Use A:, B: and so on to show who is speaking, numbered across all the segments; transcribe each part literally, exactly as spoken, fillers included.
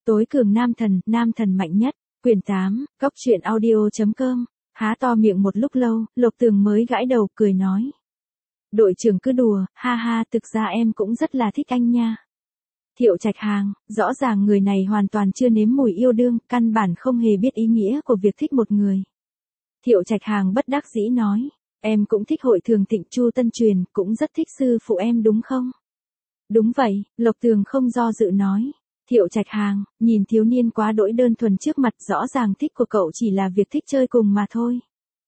A: Tối cường nam thần, nam thần mạnh nhất, quyển tám, cốc truyện audio chấm com, há to miệng một lúc lâu, Lộc Tường mới gãi đầu cười nói. Đội trưởng cứ đùa, ha ha, thực ra em cũng rất là thích anh nha. Thiệu Trạch Hàng, rõ ràng người này hoàn toàn chưa nếm mùi yêu đương, căn bản không hề biết ý nghĩa của việc thích một người. Thiệu Trạch Hàng bất đắc dĩ nói, em cũng thích Hội Thường Thịnh Chu Tân Truyền, cũng rất thích sư phụ em đúng không? Đúng vậy, Lộc Tường không do dự nói. Thiệu Trạch Hàng, nhìn thiếu niên quá đỗi đơn thuần trước mặt, rõ ràng thích của cậu chỉ là việc thích chơi cùng mà thôi.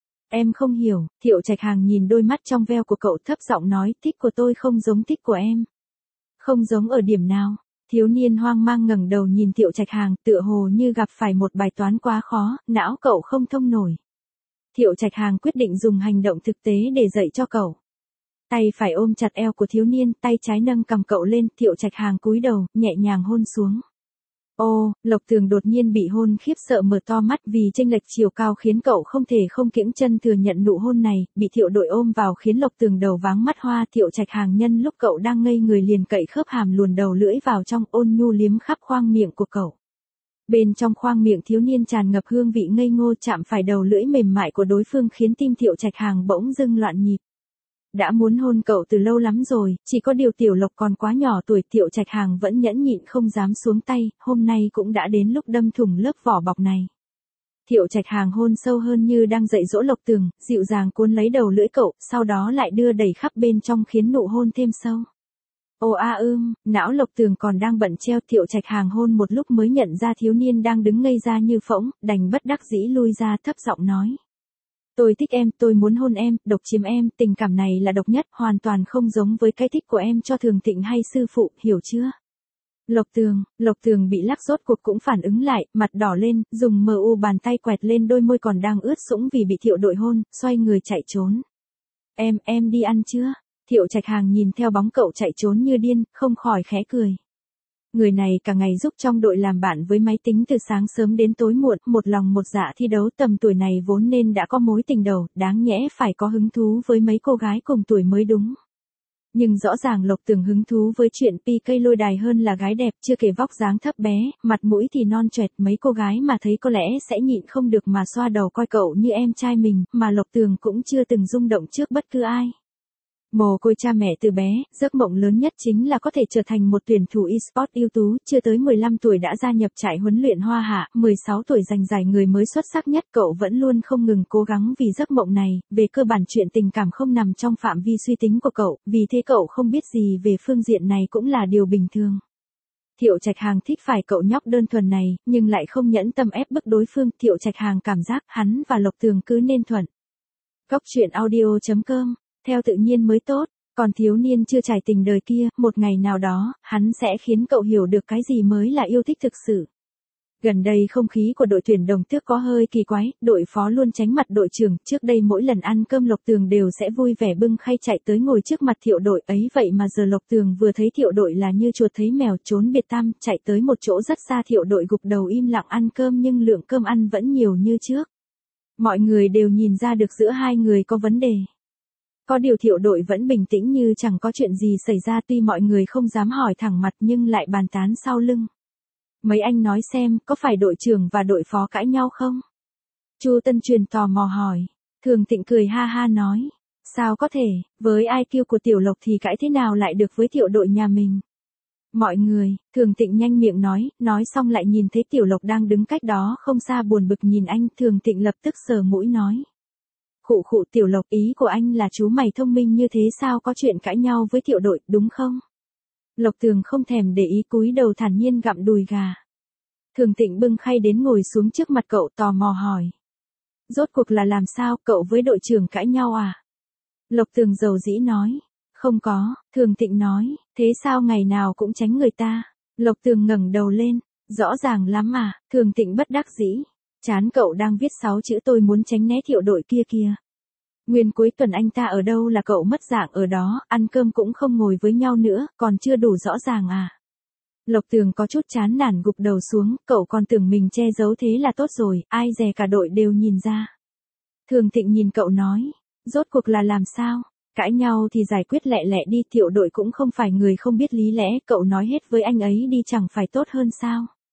A: Em không hiểu, Thiệu Trạch Hàng nhìn đôi mắt trong veo của cậu thấp giọng nói, thích của tôi không giống thích của em. Không giống ở điểm nào? Thiếu niên hoang mang ngẩng đầu nhìn Thiệu Trạch Hàng, tựa hồ như gặp phải một bài toán quá khó, não cậu không thông nổi. Thiệu Trạch Hàng quyết định dùng hành động thực tế để dạy cho cậu. Tay phải ôm chặt eo của thiếu niên, tay trái nâng cầm cậu lên, Thiệu Trạch Hàng cúi đầu, nhẹ nhàng hôn xuống. Ô, Lộc Tường đột nhiên bị hôn khiếp sợ mở to mắt vì chênh lệch chiều cao khiến cậu không thể không kiễng chân thừa nhận nụ hôn này, bị Thiệu đội ôm vào khiến Lộc Tường đầu váng mắt hoa. Thiệu Trạch Hàng nhân lúc cậu đang ngây người liền cậy khớp hàm luồn đầu lưỡi vào trong, ôn nhu liếm khắp khoang miệng của cậu. Bên trong khoang miệng thiếu niên tràn ngập hương vị ngây ngô, chạm phải đầu lưỡi mềm mại của đối phương khiến tim Thiệu Trạch Hàng bỗng dưng loạn nhịp. Đã muốn hôn cậu từ lâu lắm rồi, chỉ có điều Tiểu Lộc còn quá nhỏ tuổi, Thiệu Trạch Hàng vẫn nhẫn nhịn không dám xuống tay, hôm nay cũng đã đến lúc đâm thủng lớp vỏ bọc này. Thiệu Trạch Hàng hôn sâu hơn như đang dạy dỗ Lộc Tường, dịu dàng cuốn lấy đầu lưỡi cậu, sau đó lại đưa đẩy khắp bên trong khiến nụ hôn thêm sâu. Ô a ưm, não Lộc Tường còn đang bận treo, Thiệu Trạch Hàng hôn một lúc mới nhận ra thiếu niên đang đứng ngây ra như phỗng, đành bất đắc dĩ lui ra thấp giọng nói. Tôi thích em, tôi muốn hôn em, độc chiếm em, tình cảm này là độc nhất, hoàn toàn không giống với cái thích của em cho Thường Thịnh hay sư phụ, hiểu chưa? Lộc Tường, Lộc Tường bị lắc rốt cuộc cũng phản ứng lại, mặt đỏ lên, dùng mờ u bàn tay quẹt lên đôi môi còn đang ướt sũng vì bị Thiệu đội hôn, xoay người chạy trốn. Em, em đi ăn chưa? Thiệu Trạch Hàng nhìn theo bóng cậu chạy trốn như điên, không khỏi khẽ cười. Người này cả ngày giúp trong đội làm bạn với máy tính từ sáng sớm đến tối muộn, một lòng một dạ thi đấu, tầm tuổi này vốn nên đã có mối tình đầu, đáng nhẽ phải có hứng thú với mấy cô gái cùng tuổi mới đúng. Nhưng rõ ràng Lộc Tường hứng thú với chuyện pê ca lôi đài hơn là gái đẹp, chưa kể vóc dáng thấp bé, mặt mũi thì non choẹt, mấy cô gái mà thấy có lẽ sẽ nhịn không được mà xoa đầu coi cậu như em trai mình, mà Lộc Tường cũng chưa từng rung động trước bất cứ ai. Mồ côi cha mẹ từ bé, giấc mộng lớn nhất chính là có thể trở thành một tuyển thủ e-sport ưu tú, chưa tới mười lăm tuổi đã gia nhập trại huấn luyện Hoa Hạ, mười sáu tuổi giành giải người mới xuất sắc nhất, cậu vẫn luôn không ngừng cố gắng vì giấc mộng này, về cơ bản chuyện tình cảm không nằm trong phạm vi suy tính của cậu, vì thế cậu không biết gì về phương diện này cũng là điều bình thường. Thiệu Trạch Hàng thích phải cậu nhóc đơn thuần này, nhưng lại không nhẫn tâm ép bức đối phương, Thiệu Trạch Hàng cảm giác hắn và Lộc Tường cứ nên thuận. Cốc truyện audio chấm com, theo tự nhiên mới tốt, còn thiếu niên chưa trải tình đời kia, một ngày nào đó, hắn sẽ khiến cậu hiểu được cái gì mới là yêu thích thực sự. Gần đây không khí của đội tuyển Đồng Tước có hơi kỳ quái, đội phó luôn tránh mặt đội trưởng, trước đây mỗi lần ăn cơm Lộc Tường đều sẽ vui vẻ bưng khay chạy tới ngồi trước mặt Thiệu đội, ấy vậy mà giờ Lộc Tường vừa thấy Thiệu đội là như chuột thấy mèo, trốn biệt tăm, chạy tới một chỗ rất xa. Thiệu đội gục đầu im lặng ăn cơm nhưng lượng cơm ăn vẫn nhiều như trước. Mọi người đều nhìn ra được giữa hai người có vấn đề. Có điều Thiệu đội vẫn bình tĩnh như chẳng có chuyện gì xảy ra, tuy mọi người không dám hỏi thẳng mặt nhưng lại bàn tán sau lưng. Mấy anh nói xem, có phải đội trưởng và đội phó cãi nhau không? Chu Tân Truyền tò mò hỏi. Thường Thịnh cười ha ha nói. Sao có thể, với i kiu của Tiểu Lộc thì cãi thế nào lại được với Thiệu đội nhà mình? Mọi người, Thường Thịnh nhanh miệng nói, nói xong lại nhìn thấy Tiểu Lộc đang đứng cách đó không xa buồn bực nhìn anh, Thường Thịnh lập tức sờ mũi nói. Khụ khụ, Tiểu Lộc, ý của anh là chú mày thông minh như thế sao có chuyện cãi nhau với Thiệu đội, đúng không? Lộc Tường không thèm để ý cúi đầu thản nhiên gặm đùi gà. Thường Thịnh bưng khay đến ngồi xuống trước mặt cậu tò mò hỏi. Rốt cuộc là làm sao, cậu với đội trưởng cãi nhau à? Lộc Tường dầu dĩ nói. Không có, Thường Thịnh nói, thế sao ngày nào cũng tránh người ta? Lộc Tường ngẩng đầu lên, rõ ràng lắm à, Thường Thịnh bất đắc dĩ. Chán cậu đang viết sáu chữ tôi muốn tránh né Thiệu đội kia kìa. Nguyên cuối tuần anh ta ở đâu là cậu mất dạng ở đó, ăn cơm cũng không ngồi với nhau nữa, còn chưa đủ rõ ràng à. Lộc Tường có chút chán nản gục đầu xuống, cậu còn tưởng mình che giấu thế là tốt rồi, ai dè cả đội đều nhìn ra. Thường Thịnh nhìn cậu nói, rốt cuộc là làm sao, cãi nhau thì giải quyết lẹ lẹ đi, Thiệu đội cũng không phải người không biết lý lẽ, cậu nói hết với anh ấy đi chẳng phải tốt hơn sao.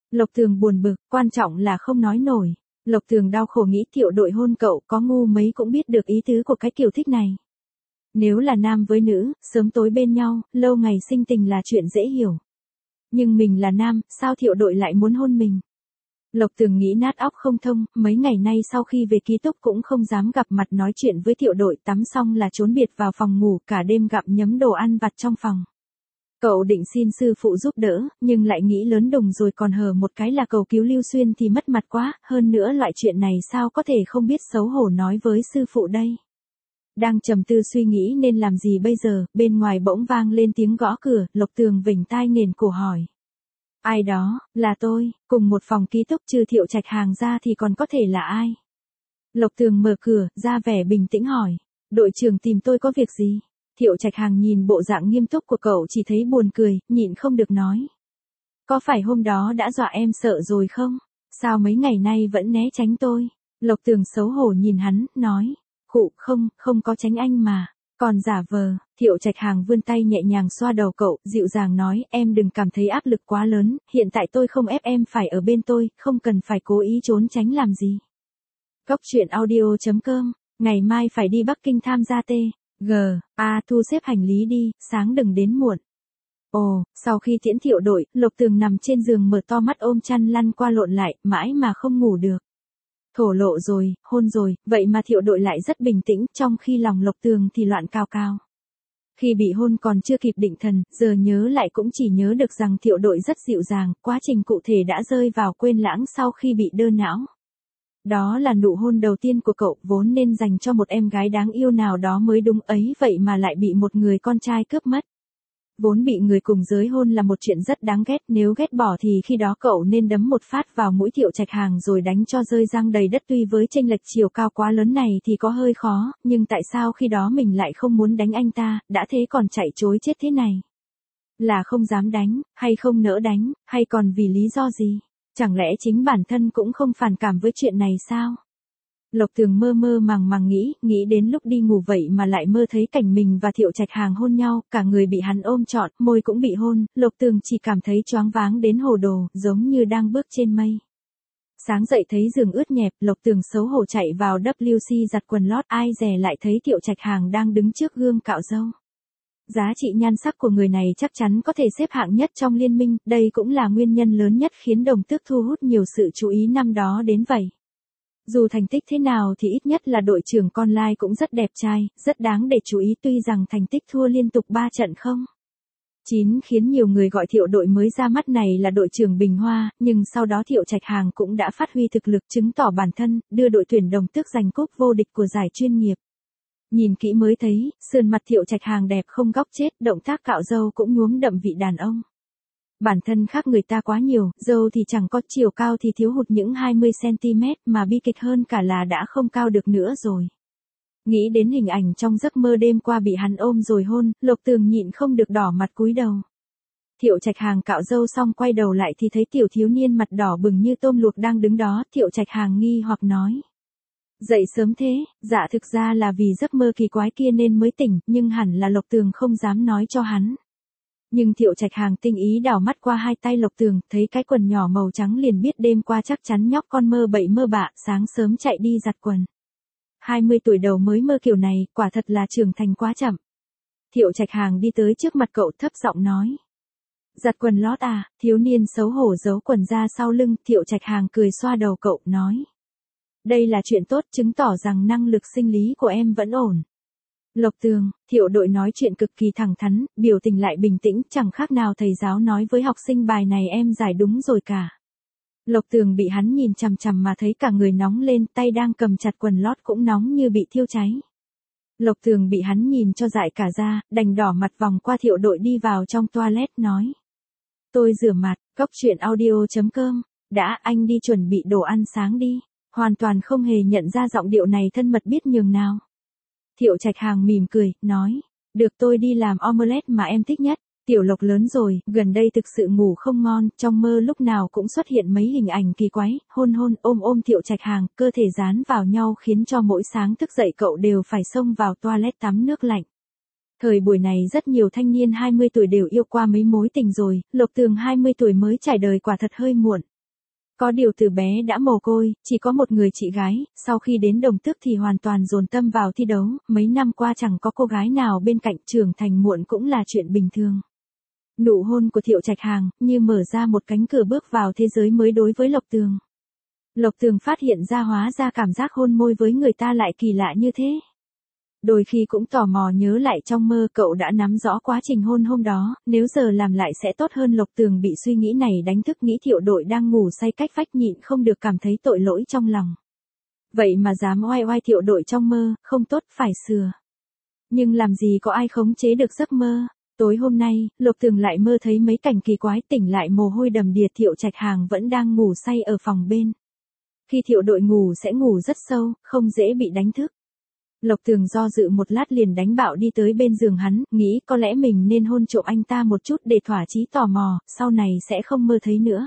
A: Lộc Tường buồn bực, quan trọng là không nói nổi. Lộc Tường đau khổ nghĩ Thiệu Đội hôn cậu có ngu mấy cũng biết được ý tứ của cái kiểu thích này. Nếu là nam với nữ, sớm tối bên nhau, lâu ngày sinh tình là chuyện dễ hiểu. Nhưng mình là nam, sao Thiệu Đội lại muốn hôn mình? Lộc Tường nghĩ nát óc không thông, mấy ngày nay sau khi về ký túc cũng không dám gặp mặt nói chuyện với Thiệu Đội, tắm xong là trốn biệt vào phòng ngủ, cả đêm gặm nhấm đồ ăn vặt trong phòng. Cậu định xin sư phụ giúp đỡ, nhưng lại nghĩ lớn đùng rồi còn hờ một cái là cầu cứu Lưu Xuyên thì mất mặt quá, hơn nữa loại chuyện này sao có thể không biết xấu hổ nói với sư phụ đây. Đang trầm tư suy nghĩ nên làm gì bây giờ, bên ngoài bỗng vang lên tiếng gõ cửa, Lộc Tường vểnh tai nghển cổ hỏi. Ai đó, là tôi, cùng một phòng ký túc trừ Thiệu Trạch Hàng ra thì còn có thể là ai? Lộc Tường mở cửa, ra vẻ bình tĩnh hỏi. Đội trưởng tìm tôi có việc gì? Thiệu Trạch Hàng nhìn bộ dạng nghiêm túc của cậu chỉ thấy buồn cười, nhịn không được nói. Có phải hôm đó đã dọa em sợ rồi không? Sao mấy ngày nay vẫn né tránh tôi? Lộc Tường xấu hổ nhìn hắn, nói. Khụ không, không có tránh anh mà. Còn giả vờ, Thiệu Trạch Hàng vươn tay nhẹ nhàng xoa đầu cậu, dịu dàng nói, em đừng cảm thấy áp lực quá lớn, hiện tại tôi không ép em phải ở bên tôi, không cần phải cố ý trốn tránh làm gì. Góc truyện audio chấm com, ngày mai phải đi Bắc Kinh tham gia T. G, A thu xếp hành lý đi, sáng đừng đến muộn. Ồ, sau khi tiễn Thiệu Đội, Lộc Tường nằm trên giường mở to mắt ôm chăn lăn qua lộn lại, mãi mà không ngủ được. Thổ lộ rồi, hôn rồi, vậy mà Thiệu Đội lại rất bình tĩnh, trong khi lòng Lộc Tường thì loạn cao cao. Khi bị hôn còn chưa kịp định thần, giờ nhớ lại cũng chỉ nhớ được rằng Thiệu Đội rất dịu dàng, quá trình cụ thể đã rơi vào quên lãng sau khi bị đơ não. Đó là nụ hôn đầu tiên của cậu, vốn nên dành cho một em gái đáng yêu nào đó mới đúng ấy, vậy mà lại bị một người con trai cướp mất. Vốn bị người cùng giới hôn là một chuyện rất đáng ghét, nếu ghét bỏ thì khi đó cậu nên đấm một phát vào mũi Thiệu Trạch Hàng rồi đánh cho rơi răng đầy đất, tuy với chênh lệch chiều cao quá lớn này thì có hơi khó, nhưng tại sao khi đó mình lại không muốn đánh anh ta, đã thế còn chạy chối chết thế này? Là không dám đánh, hay không nỡ đánh, hay còn vì lý do gì? Chẳng lẽ chính bản thân cũng không phản cảm với chuyện này sao? Lộc Tường mơ mơ màng màng nghĩ, nghĩ đến lúc đi ngủ vậy mà lại mơ thấy cảnh mình và Thiệu Trạch Hàng hôn nhau, cả người bị hắn ôm trọn, môi cũng bị hôn, Lộc Tường chỉ cảm thấy choáng váng đến hồ đồ, giống như đang bước trên mây. Sáng dậy thấy giường ướt nhẹp, Lộc Tường xấu hổ chạy vào W C giặt quần lót, ai dè lại thấy Thiệu Trạch Hàng đang đứng trước gương cạo râu. Giá trị nhan sắc của người này chắc chắn có thể xếp hạng nhất trong liên minh, đây cũng là nguyên nhân lớn nhất khiến Đồng Tước thu hút nhiều sự chú ý năm đó đến vậy. Dù thành tích thế nào thì ít nhất là đội trưởng con lai cũng rất đẹp trai, rất đáng để chú ý, tuy rằng thành tích thua liên tục ba trận không. chín khiến nhiều người gọi Thiệu Đội mới ra mắt này là đội trưởng Bình Hoa, nhưng sau đó Thiệu Trạch Hàng cũng đã phát huy thực lực chứng tỏ bản thân, đưa đội tuyển Đồng Tước giành cúp vô địch của giải chuyên nghiệp. Nhìn kỹ mới thấy, sườn mặt Thiệu Trạch Hàng đẹp không góc chết, động tác cạo râu cũng nhuốm đậm vị đàn ông. Bản thân khác người ta quá nhiều, râu thì chẳng có, chiều cao thì thiếu hụt những hai mươi xăng ti mét, mà bi kịch hơn cả là đã không cao được nữa rồi. Nghĩ đến hình ảnh trong giấc mơ đêm qua bị hắn ôm rồi hôn, Lộc Tường nhịn không được đỏ mặt cúi đầu. Thiệu Trạch Hàng cạo râu xong quay đầu lại thì thấy tiểu thiếu niên mặt đỏ bừng như tôm luộc đang đứng đó, Thiệu Trạch Hàng nghi hoặc nói. Dậy sớm thế, dạ thực ra là vì giấc mơ kỳ quái kia nên mới tỉnh, nhưng hẳn là Lộc Tường không dám nói cho hắn. Nhưng Thiệu Trạch Hàng tinh ý đảo mắt qua hai tay Lộc Tường, thấy cái quần nhỏ màu trắng liền biết đêm qua chắc chắn nhóc con mơ bậy mơ bạ, sáng sớm chạy đi giặt quần. hai mươi tuổi đầu mới mơ kiểu này, quả thật là trưởng thành quá chậm. Thiệu Trạch Hàng đi tới trước mặt cậu thấp giọng nói. Giặt quần lót à, thiếu niên xấu hổ giấu quần ra sau lưng, Thiệu Trạch Hàng cười xoa đầu cậu, nói. Đây là chuyện tốt, chứng tỏ rằng năng lực sinh lý của em vẫn ổn. Lộc Tường, Thiệu Đội nói chuyện cực kỳ thẳng thắn, biểu tình lại bình tĩnh, chẳng khác nào thầy giáo nói với học sinh bài này em giải đúng rồi cả. Lộc Tường bị hắn nhìn chằm chằm mà thấy cả người nóng lên, tay đang cầm chặt quần lót cũng nóng như bị thiêu cháy. Lộc Tường bị hắn nhìn cho dại cả da, đành đỏ mặt vòng qua Thiệu Đội đi vào trong toilet nói. Tôi rửa mặt, góc truyện audio chấm com, đã, anh đi chuẩn bị đồ ăn sáng đi, hoàn toàn không hề nhận ra giọng điệu này thân mật biết nhường nào. Thiệu Trạch Hàng mỉm cười, nói, được tôi đi làm omelette mà em thích nhất. Tiểu Lộc lớn rồi, gần đây thực sự ngủ không ngon, trong mơ lúc nào cũng xuất hiện mấy hình ảnh kỳ quái, hôn hôn, ôm ôm Thiệu Trạch Hàng, cơ thể dán vào nhau khiến cho mỗi sáng thức dậy cậu đều phải xông vào toilet tắm nước lạnh. Thời buổi này rất nhiều thanh niên hai mươi tuổi đều yêu qua mấy mối tình rồi, Lộc Tường hai mươi tuổi mới trải đời quả thật hơi muộn. Có điều từ bé đã mồ côi, chỉ có một người chị gái, sau khi đến Đồng Tước thì hoàn toàn dồn tâm vào thi đấu, mấy năm qua chẳng có cô gái nào bên cạnh, trưởng thành muộn cũng là chuyện bình thường. Nụ hôn của Thiệu Trạch Hàng, như mở ra một cánh cửa bước vào thế giới mới đối với Lộc Tường. Lộc Tường phát hiện ra hóa ra cảm giác hôn môi với người ta lại kỳ lạ như thế. Đôi khi cũng tò mò nhớ lại trong mơ cậu đã nắm rõ quá trình hôn hôm đó, nếu giờ làm lại sẽ tốt hơn. Lộc Tường bị suy nghĩ này đánh thức, nghĩ Thiệu Đội đang ngủ say cách vách, nhịn không được cảm thấy tội lỗi trong lòng. Vậy mà dám oai oai Thiệu Đội trong mơ, không tốt, phải sửa. Nhưng làm gì có ai khống chế được giấc mơ. Tối hôm nay, Lộc Tường lại mơ thấy mấy cảnh kỳ quái, tỉnh lại mồ hôi đầm đìa, Thiệu Trạch Hàng vẫn đang ngủ say ở phòng bên. Khi Thiệu Đội ngủ sẽ ngủ rất sâu, không dễ bị đánh thức. Lộc Tường do dự một lát liền đánh bạo đi tới bên giường hắn, nghĩ có lẽ mình nên hôn trộm anh ta một chút để thỏa chí tò mò, sau này sẽ không mơ thấy nữa.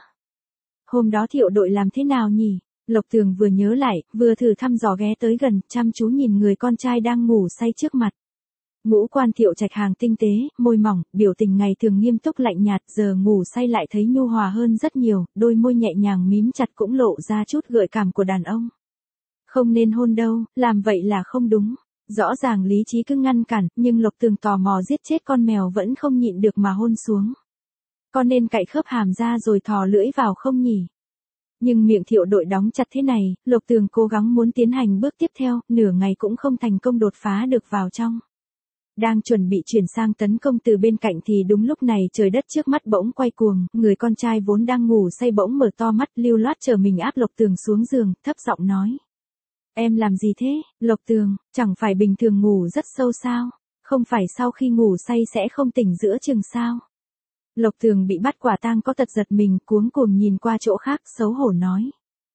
A: Hôm đó Thiệu Đội làm thế nào nhỉ? Lộc Tường vừa nhớ lại, vừa thử thăm dò ghé tới gần, chăm chú nhìn người con trai đang ngủ say trước mặt. Ngũ quan Thiệu Trạch Hàng tinh tế, môi mỏng, biểu tình ngày thường nghiêm túc lạnh nhạt, giờ ngủ say lại thấy nhu hòa hơn rất nhiều, đôi môi nhẹ nhàng mím chặt cũng lộ ra chút gợi cảm của đàn ông. Không nên hôn đâu, làm vậy là không đúng. Rõ ràng lý trí cứ ngăn cản, nhưng Lộc Tường tò mò giết chết con mèo vẫn không nhịn được mà hôn xuống. Con nên cạy khớp hàm ra rồi thò lưỡi vào không nhỉ? Nhưng miệng Thiệu Đội đóng chặt thế này, Lộc Tường cố gắng muốn tiến hành bước tiếp theo, nửa ngày cũng không thành công đột phá được vào trong. Đang chuẩn bị chuyển sang tấn công từ bên cạnh thì đúng lúc này trời đất trước mắt bỗng quay cuồng, người con trai vốn đang ngủ say bỗng mở to mắt, lưu loát chờ mình áp Lộc Tường xuống giường, thấp giọng nói. Em làm gì thế, Lộc Tường, chẳng phải bình thường ngủ rất sâu sao? Không phải sau khi ngủ say sẽ không tỉnh giữa chừng sao? Lộc Tường bị bắt quả tang có tật giật mình, cuống cuồng nhìn qua chỗ khác, xấu hổ nói.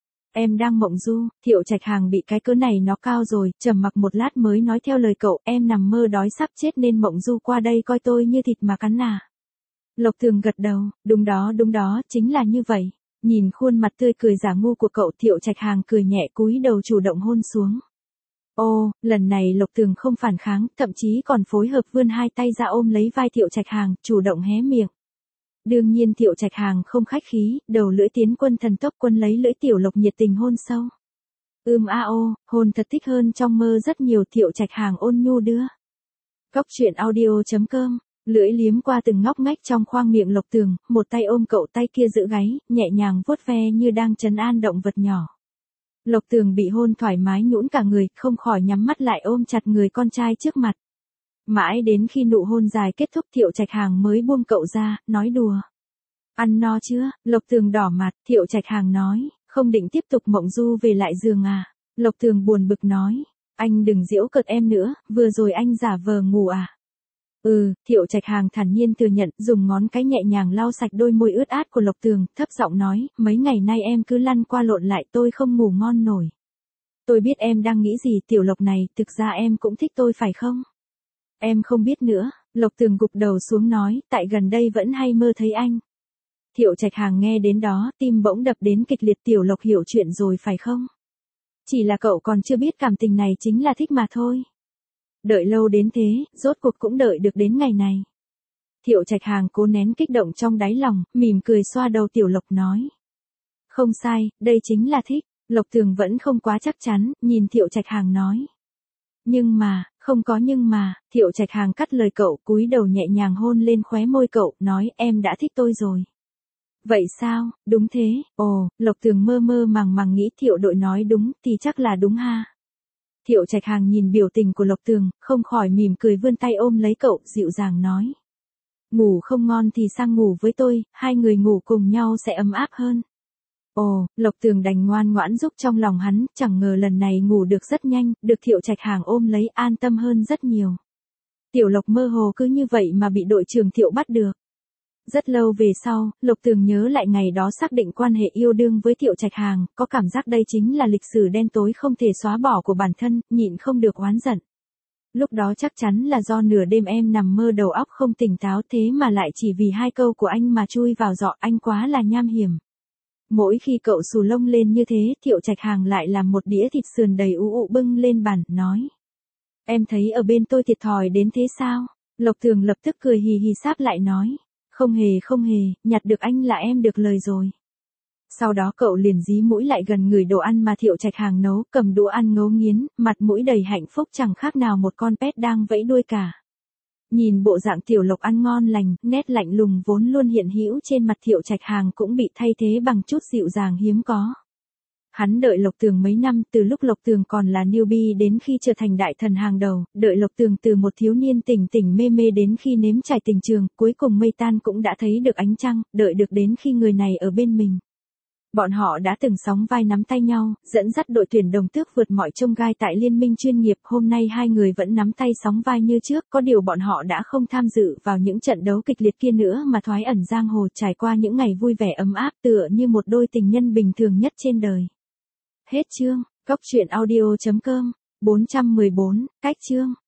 A: Em đang mộng du. Thiệu Trạch Hàng bị cái cớ này nó cao rồi, trầm mặc một lát mới nói theo lời cậu, em nằm mơ đói sắp chết nên mộng du qua đây coi tôi như thịt mà cắn à. Lộc Tường gật đầu, đúng đó đúng đó, chính là như vậy. Nhìn khuôn mặt tươi cười giả ngu của cậu, Thiệu Trạch Hàng cười nhẹ cúi đầu chủ động hôn xuống. Ô, lần này Lộc Tường không phản kháng, thậm chí còn phối hợp vươn hai tay ra ôm lấy vai Thiệu Trạch Hàng, chủ động hé miệng. Đương nhiên Thiệu Trạch Hàng không khách khí, đầu lưỡi tiến quân thần tốc quân lấy lưỡi Tiểu Lộc nhiệt tình hôn sâu. Ưm a ô, hôn thật thích hơn trong mơ rất nhiều. Thiệu Trạch Hàng ôn nhu đưa. Cóc truyện audio chấm com, lưỡi liếm qua từng ngóc ngách trong khoang miệng Lộc Tường, một tay ôm cậu, tay kia giữ gáy, nhẹ nhàng vuốt ve như đang trấn an động vật nhỏ. Lộc Tường bị hôn thoải mái nhũn cả người, không khỏi nhắm mắt lại ôm chặt người con trai trước mặt. Mãi đến khi nụ hôn dài kết thúc Thiệu Trạch Hàng mới buông cậu ra, nói đùa. Ăn no chưa? Lộc Tường đỏ mặt, Thiệu Trạch Hàng nói, không định tiếp tục mộng du về lại giường à? Lộc Tường buồn bực nói, anh đừng giễu cợt em nữa, vừa rồi anh giả vờ ngủ à? Ừ, Thiệu Trạch Hàng thản nhiên thừa nhận, dùng ngón cái nhẹ nhàng lau sạch đôi môi ướt át của Lộc Tường, thấp giọng nói, mấy ngày nay em cứ lăn qua lộn lại, tôi không ngủ ngon nổi. Tôi biết em đang nghĩ gì, Tiểu Lộc này, thực ra em cũng thích tôi phải không? Em không biết nữa, Lộc Tường gục đầu xuống nói, tại gần đây vẫn hay mơ thấy anh. Thiệu Trạch Hàng nghe đến đó, tim bỗng đập đến kịch liệt. Tiểu Lộc hiểu chuyện rồi phải không? Chỉ là cậu còn chưa biết cảm tình này chính là thích mà thôi. Đợi lâu đến thế, rốt cuộc cũng đợi được đến ngày này. Thiệu Trạch Hàng cố nén kích động trong đáy lòng, mỉm cười xoa đầu Tiểu Lộc nói. Không sai, đây chính là thích. Lộc Tường vẫn không quá chắc chắn, nhìn Thiệu Trạch Hàng nói. Nhưng mà, không có nhưng mà, Thiệu Trạch Hàng cắt lời cậu, cúi đầu nhẹ nhàng hôn lên khóe môi cậu, nói em đã thích tôi rồi. Vậy sao, đúng thế, ồ, Lộc Tường mơ mơ màng màng nghĩ Thiệu Đội nói đúng, thì chắc là đúng ha. Thiệu Trạch Hàng nhìn biểu tình của Lộc Tường, không khỏi mỉm cười vươn tay ôm lấy cậu, dịu dàng nói. Ngủ không ngon thì sang ngủ với tôi, hai người ngủ cùng nhau sẽ ấm áp hơn. Ồ, Lộc Tường đành ngoan ngoãn giúp trong lòng hắn, chẳng ngờ lần này ngủ được rất nhanh, được Thiệu Trạch Hàng ôm lấy an tâm hơn rất nhiều. Tiểu Lộc mơ hồ cứ như vậy mà bị đội trưởng Thiệu bắt được. Rất lâu về sau, Lộc Tường nhớ lại ngày đó xác định quan hệ yêu đương với Thiệu Trạch Hàng, có cảm giác đây chính là lịch sử đen tối không thể xóa bỏ của bản thân, nhịn không được oán giận. Lúc đó chắc chắn là do nửa đêm em nằm mơ đầu óc không tỉnh táo, thế mà lại chỉ vì hai câu của anh mà chui vào giọ, anh quá là nham hiểm. Mỗi khi cậu xù lông lên như thế, Thiệu Trạch Hàng lại làm một đĩa thịt sườn đầy ú ụ bưng lên bàn, nói. Em thấy ở bên tôi thiệt thòi đến thế sao? Lộc Tường lập tức cười hì hì sáp lại nói. Không hề không hề, nhặt được anh là em được lời rồi. Sau đó cậu liền dí mũi lại gần người đồ ăn mà Thiệu Trạch Hàng nấu, cầm đũa ăn ngấu nghiến, mặt mũi đầy hạnh phúc chẳng khác nào một con pet đang vẫy đuôi cả. Nhìn bộ dạng Tiểu Lộc ăn ngon lành, nét lạnh lùng vốn luôn hiện hữu trên mặt Thiệu Trạch Hàng cũng bị thay thế bằng chút dịu dàng hiếm có. Hắn đợi Lộc Tường mấy năm, từ lúc Lộc Tường còn là newbie đến khi trở thành đại thần hàng đầu, đợi Lộc Tường từ một thiếu niên tỉnh tỉnh mê mê đến khi nếm trải tình trường, cuối cùng mây tan cũng đã thấy được ánh trăng, đợi được đến khi người này ở bên mình. Bọn họ đã từng sóng vai nắm tay nhau, dẫn dắt đội tuyển Đồng Tước vượt mọi chông gai tại liên minh chuyên nghiệp, hôm nay hai người vẫn nắm tay sóng vai như trước, có điều bọn họ đã không tham dự vào những trận đấu kịch liệt kia nữa mà thoái ẩn giang hồ, trải qua những ngày vui vẻ ấm áp tựa như một đôi tình nhân bình thường nhất trên đời. Hết chương. Cốc truyện audio chấm com bốn trăm mười bốn, cách chương.